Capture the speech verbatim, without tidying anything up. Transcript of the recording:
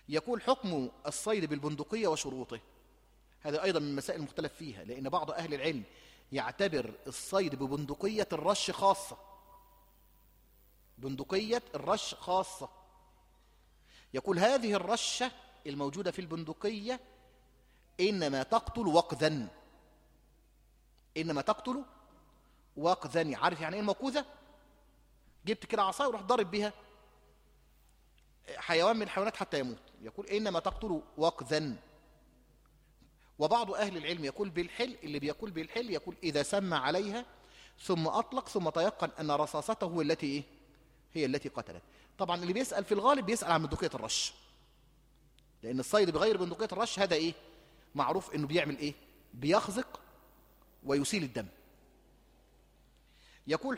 يقول حكم الصيد بالبندقية وشروطه. هذا أيضا من المسائل المختلف فيها، لأن بعض أهل العلم يعتبر الصيد ببندقية الرش خاصة، بندقية الرش خاصة. يقول هذه الرشة الموجودة في البندقية إنما تقتل وقذا، إنما تقتل وقذا. عارف يعني إيه الموقوذة؟ جبت كده عصاية وراح ضارب بها حيوان من الحيوانات حتى يموت، يقول إنما تقتل وقذا. وبعض أهل العلم يقول بالحل، اللي بيقول بالحل يقول إذا سمى عليها ثم أطلق ثم تيقن أن رصاصته التي إيه؟ هي التي قتلت. طبعا اللي بيسأل في الغالب بيسأل عن بندقية الرش، لأن الصيد بغير بندقية الرش هذا إيه؟ معروف إنه بيعمل إيه؟ بيخزق ويسيل الدم. يقول